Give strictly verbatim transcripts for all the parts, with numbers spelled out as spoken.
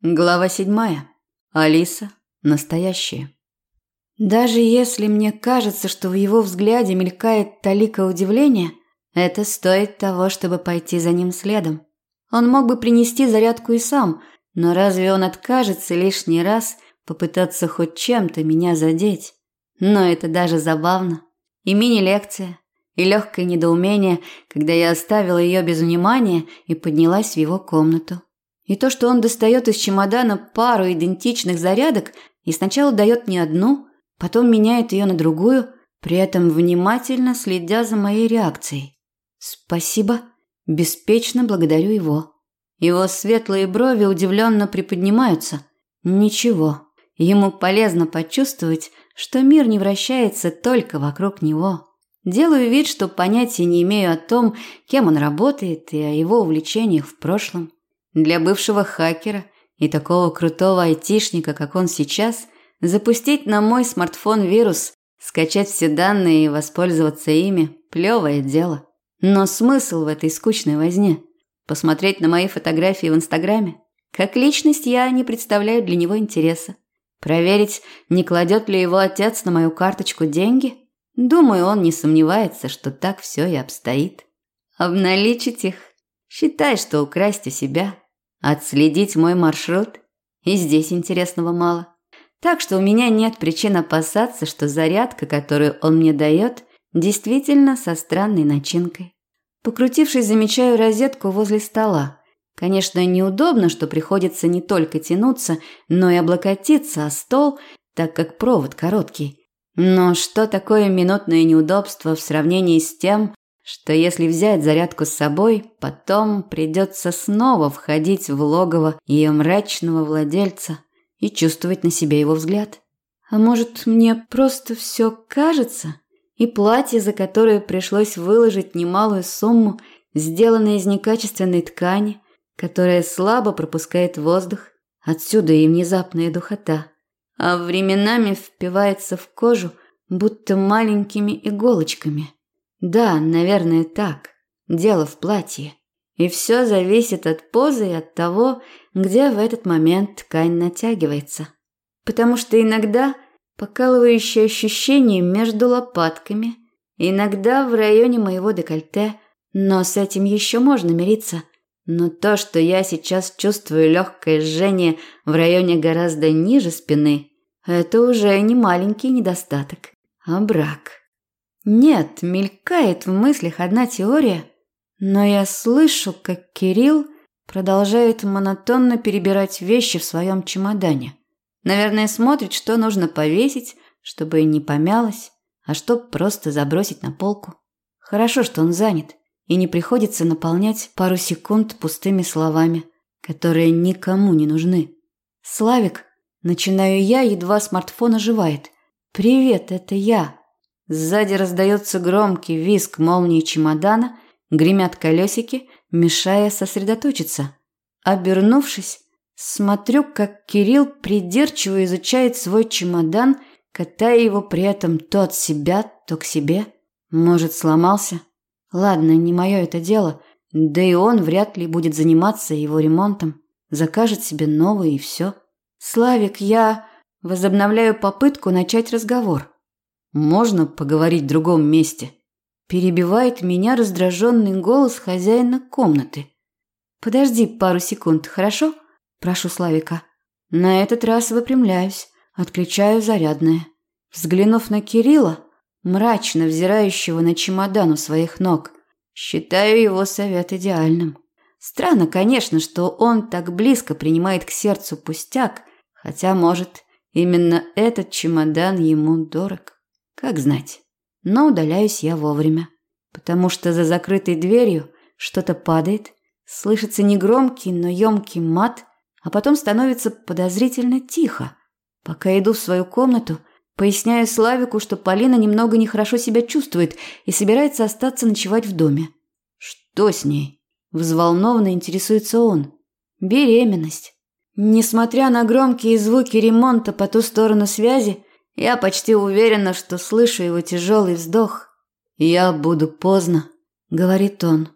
Глава седьмая. Алиса. Настоящая. Даже если мне кажется, что в его взгляде мелькает талика удивления, это стоит того, чтобы пойти за ним следом. Он мог бы принести зарядку и сам, но разве он откажется лишний раз попытаться хоть чем-то меня задеть? Но это даже забавно. И мини-лекция, и легкое недоумение, когда я оставила ее без внимания и поднялась в его комнату. И то, что он достает из чемодана пару идентичных зарядок и сначала дает мне одну, потом меняет ее на другую, при этом внимательно следя за моей реакцией. Спасибо, беспечно благодарю его. Его светлые брови удивленно приподнимаются. Ничего, ему полезно почувствовать, что мир не вращается только вокруг него. Делаю вид, что понятия не имею о том, кем он работает и о его увлечениях в прошлом. Для бывшего хакера и такого крутого айтишника, как он сейчас, запустить на мой смартфон вирус, скачать все данные и воспользоваться ими – плевое дело. Но смысл в этой скучной возне? Посмотреть на мои фотографии в Инстаграме? Как личность я не представляю для него интереса. Проверить, не кладет ли его отец на мою карточку деньги? Думаю, он не сомневается, что так все и обстоит. Обналичить их? Считай, что украсть у себя. Отследить мой маршрут? И здесь интересного мало. Так что у меня нет причин опасаться, что зарядка, которую он мне дает, действительно со странной начинкой. Покрутившись, замечаю розетку возле стола. Конечно, неудобно, что приходится не только тянуться, но и облокотиться о стол, так как провод короткий. Но что такое минутное неудобство в сравнении с тем, что если взять зарядку с собой, потом придется снова входить в логово ее мрачного владельца и чувствовать на себе его взгляд? А может, мне просто все кажется? И платье, за которое пришлось выложить немалую сумму, сделано из некачественной ткани, которая слабо пропускает воздух, отсюда и внезапная духота, а временами впивается в кожу, будто маленькими иголочками. Да, наверное, так. Дело в платье. И все зависит от позы и от того, где в этот момент ткань натягивается. Потому что иногда покалывающее ощущение между лопатками, иногда в районе моего декольте, но с этим еще можно мириться. Но то, что я сейчас чувствую легкое жжение в районе гораздо ниже спины, это уже не маленький недостаток, а брак. Нет, мелькает в мыслях одна теория, но я слышу, как Кирилл продолжает монотонно перебирать вещи в своем чемодане. Наверное, смотрит, что нужно повесить, чтобы не помялось, а что просто забросить на полку. Хорошо, что он занят, и не приходится наполнять пару секунд пустыми словами, которые никому не нужны. «Славик», начинаю я, едва смартфон оживает. «Привет, это я». Сзади раздается громкий визг молнии чемодана, гремят колесики, мешая сосредоточиться. Обернувшись, смотрю, как Кирилл придирчиво изучает свой чемодан, катая его при этом то от себя, то к себе. Может, сломался? Ладно, не мое это дело, да и он вряд ли будет заниматься его ремонтом. Закажет себе новый и все. «Славик, я...» Возобновляю попытку начать разговор. «Можно поговорить в другом месте?» Перебивает меня раздраженный голос хозяина комнаты. «Подожди пару секунд, хорошо?» Прошу Славика. На этот раз выпрямляюсь, отключаю зарядное. Взглянув на Кирилла, мрачно взирающего на чемодан у своих ног, считаю его совет идеальным. Странно, конечно, что он так близко принимает к сердцу пустяк, хотя, может, именно этот чемодан ему дорог. Как знать. Но удаляюсь я вовремя, потому что за закрытой дверью что-то падает, слышится негромкий, но емкий мат, а потом становится подозрительно тихо. Пока иду в свою комнату, поясняю Славику, что Полина немного нехорошо себя чувствует и собирается остаться ночевать в доме. «Что с ней?» – взволнованно интересуется он. «Беременность». Несмотря на громкие звуки ремонта по ту сторону связи, я почти уверена, что слышу его тяжелый вздох. «Я буду поздно», – говорит он.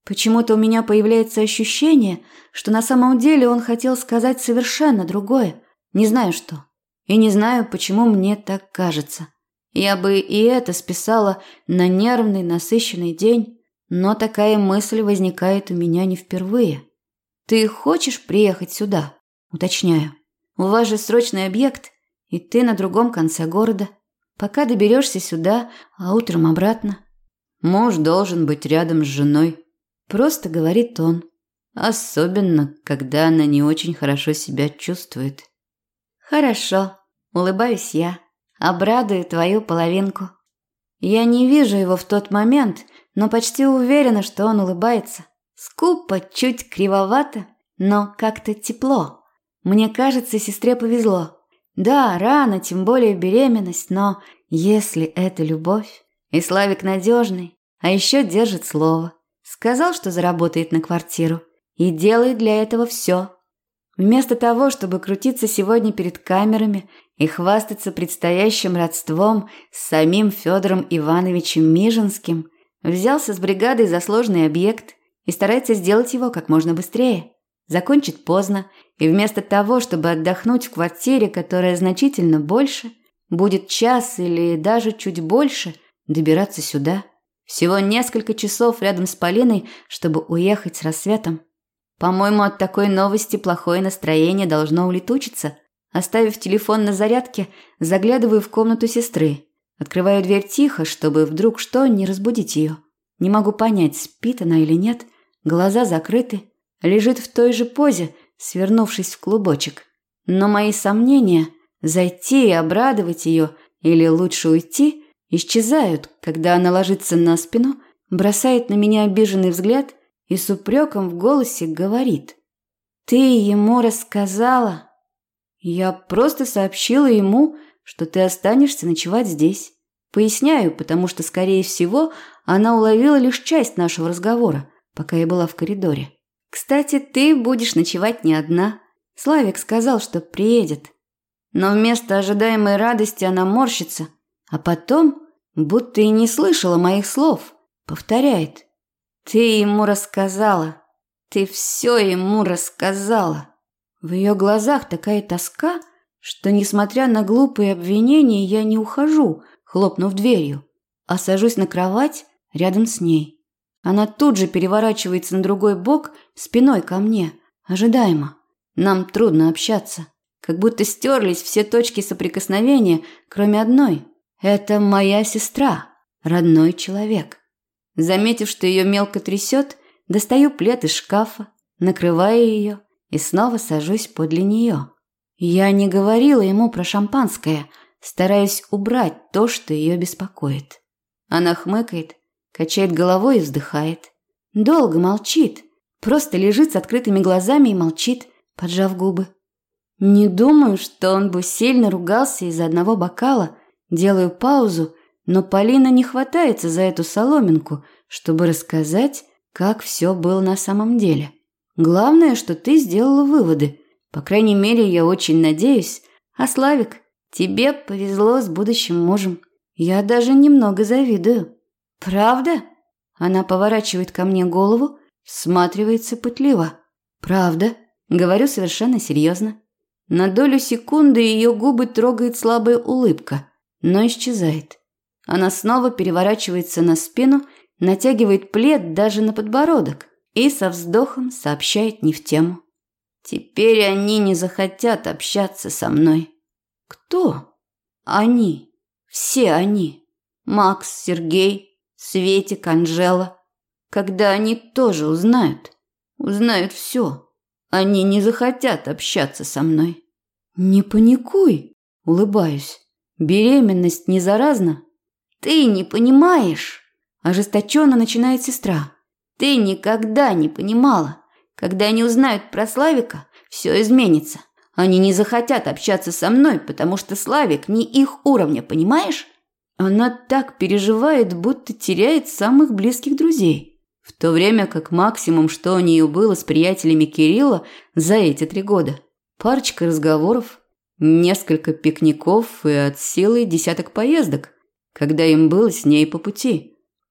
Почему-то у меня появляется ощущение, что на самом деле он хотел сказать совершенно другое. Не знаю что. И не знаю, почему мне так кажется. Я бы и это списала на нервный, насыщенный день, но такая мысль возникает у меня не впервые. «Ты хочешь приехать сюда?» Уточняю. «У вас же срочный объект, и ты на другом конце города. Пока доберешься сюда, а утром обратно». «Муж должен быть рядом с женой», – просто говорит он. Особенно, когда она не очень хорошо себя чувствует. «Хорошо», – улыбаюсь я. «Обрадую твою половинку». Я не вижу его в тот момент, но почти уверена, что он улыбается. Скупо, чуть кривовато, но как-то тепло. Мне кажется, сестре повезло. Да, рано, тем более беременность, но если это любовь, и Славик надежный, а еще держит слово. Сказал, что заработает на квартиру, и делает для этого все. Вместо того, чтобы крутиться сегодня перед камерами и хвастаться предстоящим родством с самим Федором Ивановичем Мижинским, взялся с бригадой за сложный объект и старается сделать его как можно быстрее. Закончит поздно, и вместо того, чтобы отдохнуть в квартире, которая значительно больше, будет час или даже чуть больше добираться сюда. Всего несколько часов рядом с Полиной, чтобы уехать с рассветом. По-моему, от такой новости плохое настроение должно улетучиться. Оставив телефон на зарядке, заглядываю в комнату сестры. Открываю дверь тихо, чтобы вдруг что не разбудить ее. Не могу понять, спит она или нет. Глаза закрыты. Лежит в той же позе, свернувшись в клубочек. Но мои сомнения – зайти и обрадовать ее или лучше уйти – исчезают, когда она ложится на спину, бросает на меня обиженный взгляд и с упреком в голосе говорит: «Ты ему рассказала?» «Я просто сообщила ему, что ты останешься ночевать здесь». Поясняю, потому что, скорее всего, она уловила лишь часть нашего разговора, пока я была в коридоре. «Кстати, ты будешь ночевать не одна. Славик сказал, что приедет». Но вместо ожидаемой радости она морщится, а потом, будто и не слышала моих слов, повторяет: «Ты ему рассказала. Ты все ему рассказала». В ее глазах такая тоска, что, несмотря на глупые обвинения, я не ухожу, хлопнув дверью, а сажусь на кровать рядом с ней. Она тут же переворачивается на другой бок, спиной ко мне, ожидаемо. Нам трудно общаться, как будто стерлись все точки соприкосновения, кроме одной. Это моя сестра, родной человек. Заметив, что ее мелко трясет, достаю плед из шкафа, накрываю ее и снова сажусь подле нее. Я не говорила ему про шампанское, стараясь убрать то, что ее беспокоит. Она хмыкает, качает головой и вздыхает. Долго молчит, просто лежит с открытыми глазами и молчит, поджав губы. Не думаю, что он бы сильно ругался из-за одного бокала. Делаю паузу, но Полина не хватается за эту соломинку, чтобы рассказать, как все было на самом деле. Главное, что ты сделала выводы. По крайней мере, я очень надеюсь. А Славик, тебе повезло с будущим мужем. Я даже немного завидую. Правда? Она поворачивает ко мне голову, всматривается пытливо. Правда? Говорю совершенно серьезно. На долю секунды ее губы трогает слабая улыбка, но исчезает. Она снова переворачивается на спину, натягивает плед даже на подбородок и со вздохом сообщает не в тему. Теперь они не захотят общаться со мной. Кто? Они. Все они. Макс, Сергей, Светик, Анжела. Когда они тоже узнают, узнают все, они не захотят общаться со мной. Не паникуй, улыбаюсь. Беременность не заразна? Ты не понимаешь, ожесточенно начинает сестра. Ты никогда не понимала. Когда они узнают про Славика, все изменится. Они не захотят общаться со мной, потому что Славик не их уровня, понимаешь? Она так переживает, будто теряет самых близких друзей. В то время как максимум, что у нее было с приятелями Кирилла за эти три года. Парочка разговоров, несколько пикников и от силы десяток поездок, когда им было с ней по пути.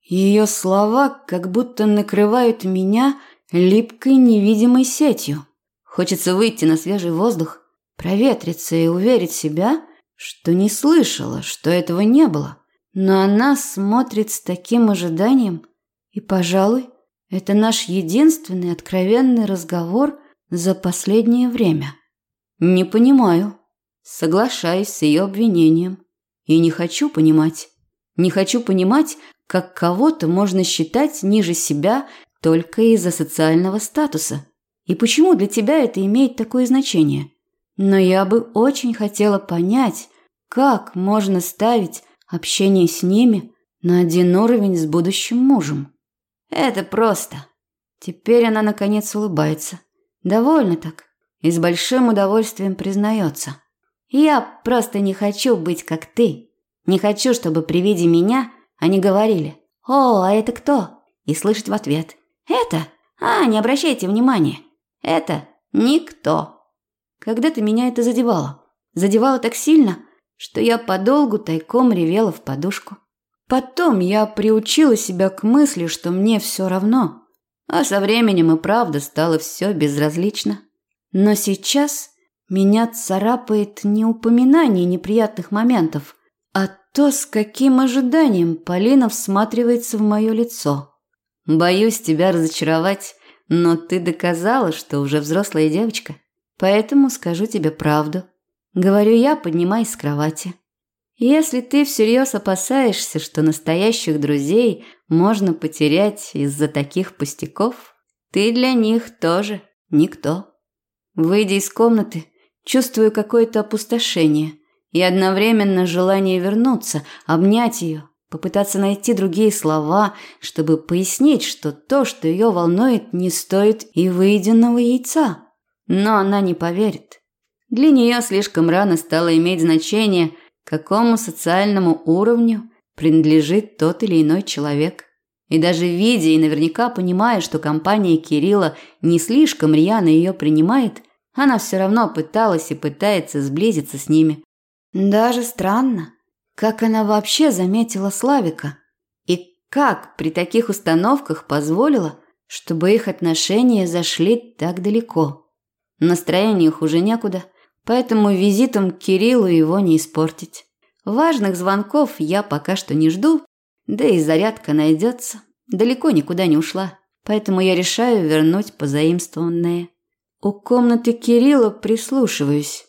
Ее слова как будто накрывают меня липкой невидимой сетью. Хочется выйти на свежий воздух, проветриться и уверить себя, что не слышала, что этого не было. Но она смотрит с таким ожиданием, и, пожалуй, это наш единственный откровенный разговор за последнее время. Не понимаю, соглашаюсь с ее обвинением. И не хочу понимать. Не хочу понимать, как кого-то можно считать ниже себя только из-за социального статуса. И почему для тебя это имеет такое значение? Но я бы очень хотела понять, как можно ставить общение с ними на один уровень с будущим мужем. Это просто. Теперь она наконец улыбается. Довольно так. И с большим удовольствием признается. Я просто не хочу быть как ты. Не хочу, чтобы при виде меня они говорили: «О, а это кто?» И слышать в ответ: «Это? А, не обращайте внимания. Это никто». Когда-то меня это задевало. Задевало так сильно, что я подолгу тайком ревела в подушку. Потом я приучила себя к мысли, что мне все равно. А со временем и правда стало все безразлично. Но сейчас меня царапает не упоминание неприятных моментов, а то, с каким ожиданием Полина всматривается в мое лицо. Боюсь тебя разочаровать, но ты доказала, что уже взрослая девочка. Поэтому скажу тебе правду. Говорю я, поднимаясь с кровати. Если ты всерьез опасаешься, что настоящих друзей можно потерять из-за таких пустяков, ты для них тоже никто. Выйдя из комнаты, чувствую какое-то опустошение и одновременно желание вернуться, обнять ее, попытаться найти другие слова, чтобы пояснить, что то, что ее волнует, не стоит и выеденного яйца. Но она не поверит. Для нее слишком рано стало иметь значение, какому социальному уровню принадлежит тот или иной человек. И даже видя и наверняка понимая, что компания Кирилла не слишком рьяно ее принимает, она все равно пыталась и пытается сблизиться с ними. Даже странно, как она вообще заметила Славика и как при таких установках позволила, чтобы их отношения зашли так далеко. Настроению хуже некуда, поэтому визитом к Кириллу его не испортить. Важных звонков я пока что не жду, да и зарядка найдется. Далеко никуда не ушла, поэтому я решаю вернуть позаимствованное. У комнаты Кирилла прислушиваюсь.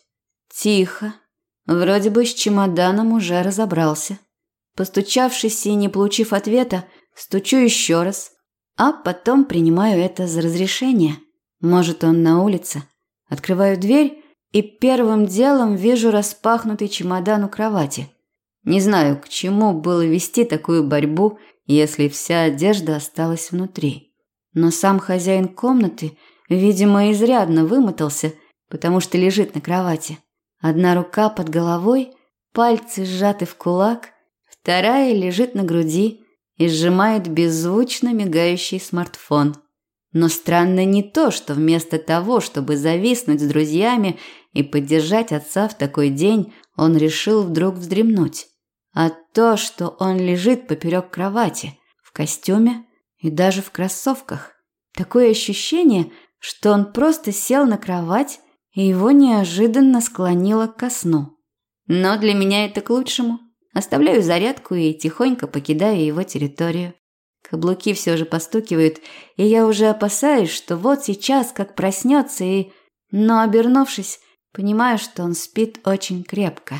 Тихо. Вроде бы с чемоданом уже разобрался. Постучавшись и не получив ответа, стучу еще раз, а потом принимаю это за разрешение. Может, он на улице. Открываю дверь и первым делом вижу распахнутый чемодан у кровати. Не знаю, к чему было вести такую борьбу, если вся одежда осталась внутри. Но сам хозяин комнаты, видимо, изрядно вымотался, потому что лежит на кровати. Одна рука под головой, пальцы сжаты в кулак, вторая лежит на груди и сжимает беззвучно мигающий смартфон. Но странно не то, что вместо того, чтобы зависнуть с друзьями и поддержать отца в такой день, он решил вдруг вздремнуть, а то, что он лежит поперек кровати, в костюме и даже в кроссовках. Такое ощущение, что он просто сел на кровать и его неожиданно склонило ко сну. Но для меня это к лучшему. Оставляю зарядку и тихонько покидаю его территорию. Каблуки все же постукивают, и я уже опасаюсь, что вот сейчас как проснется и... Но, обернувшись, понимаю, что он спит очень крепко.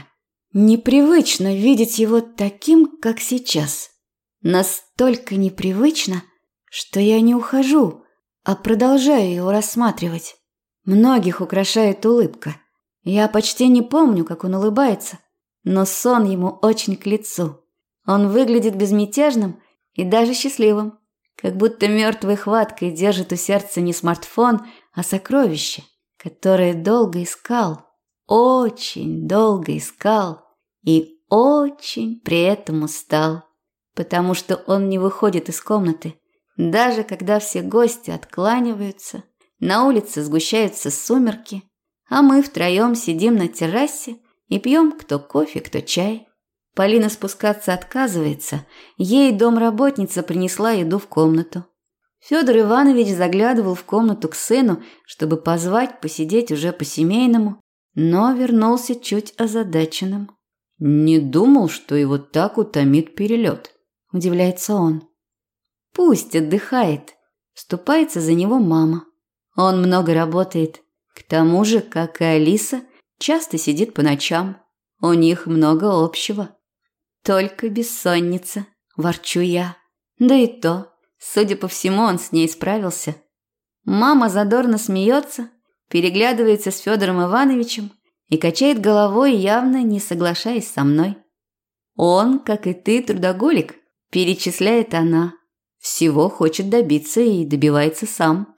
Непривычно видеть его таким, как сейчас. Настолько непривычно, что я не ухожу, а продолжаю его рассматривать. Многих украшает улыбка. Я почти не помню, как он улыбается, но сон ему очень к лицу. Он выглядит безмятежным и даже счастливым, как будто мертвой хваткой держит у сердца не смартфон, а сокровище, которое долго искал, очень долго искал и очень при этом устал, потому что он не выходит из комнаты, даже когда все гости откланиваются, на улице сгущаются сумерки, а мы втроем сидим на террасе и пьем кто кофе, кто чай. Полина спускаться отказывается, ей домработница принесла еду в комнату. Федор Иванович заглядывал в комнату к сыну, чтобы позвать посидеть уже по-семейному, но вернулся чуть озадаченным. «Не думал, что его так утомит перелет», – удивляется он. «Пусть отдыхает», – вступается за него мама. Он много работает. К тому же, как и Алиса, часто сидит по ночам. У них много общего. «Только бессонница», – ворчу я. Да и то, судя по всему, он с ней справился. Мама задорно смеется, переглядывается с Федором Ивановичем и качает головой, явно не соглашаясь со мной. «Он, как и ты, трудоголик», – перечисляет она. «Всего хочет добиться и добивается сам».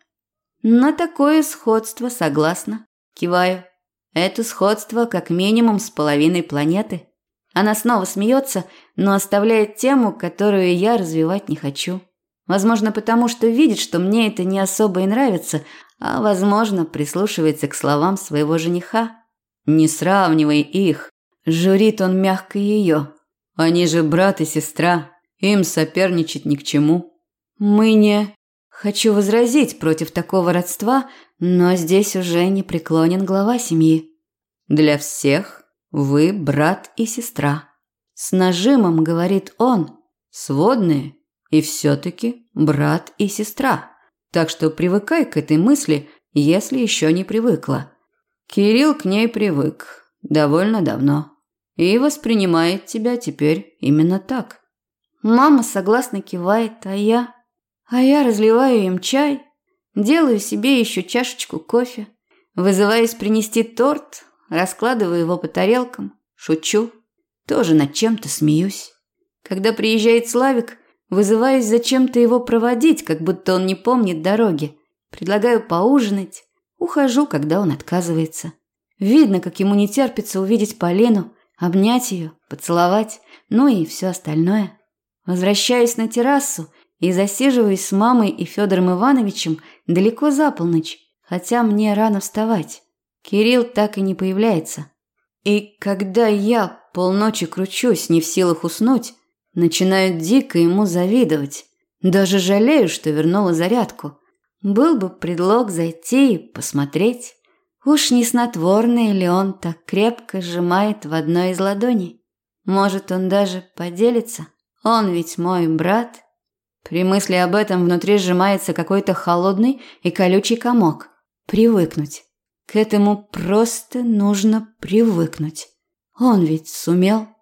На такое сходство согласна. Киваю. Это сходство как минимум с половиной планеты. Она снова смеется, но оставляет тему, которую я развивать не хочу. Возможно, потому что видит, что мне это не особо и нравится, а, возможно, прислушивается к словам своего жениха. «Не сравнивай их», – журит он мягко ее. «Они же брат и сестра, им соперничать ни к чему». «Мы не...» Хочу возразить против такого родства, но здесь уже не преклонен глава семьи. «Для всех вы брат и сестра», – с нажимом говорит он. «Сводные и все-таки брат и сестра. Так что привыкай к этой мысли, если еще не привыкла». Кирилл к ней привык довольно давно и воспринимает тебя теперь именно так. Мама согласно кивает, а я... А я разливаю им чай, делаю себе еще чашечку кофе, вызываюсь принести торт, раскладываю его по тарелкам, шучу, тоже над чем-то смеюсь. Когда приезжает Славик, вызываюсь зачем-то его проводить, как будто он не помнит дороги. Предлагаю поужинать, ухожу, когда он отказывается. Видно, как ему не терпится увидеть Полину, обнять ее, поцеловать, ну и все остальное. Возвращаюсь на террасу и засиживаюсь с мамой и Федором Ивановичем далеко за полночь, хотя мне рано вставать. Кирилл так и не появляется. И когда я полночи кручусь, не в силах уснуть, начинаю дико ему завидовать. Даже жалею, что вернула зарядку. Был бы предлог зайти и посмотреть. Уж не снотворное ли он так крепко сжимает в одной из ладоней. Может, он даже поделится. Он ведь мой брат. При мысли об этом внутри сжимается какой-то холодный и колючий комок. Привыкнуть. К этому просто нужно привыкнуть. Он ведь сумел.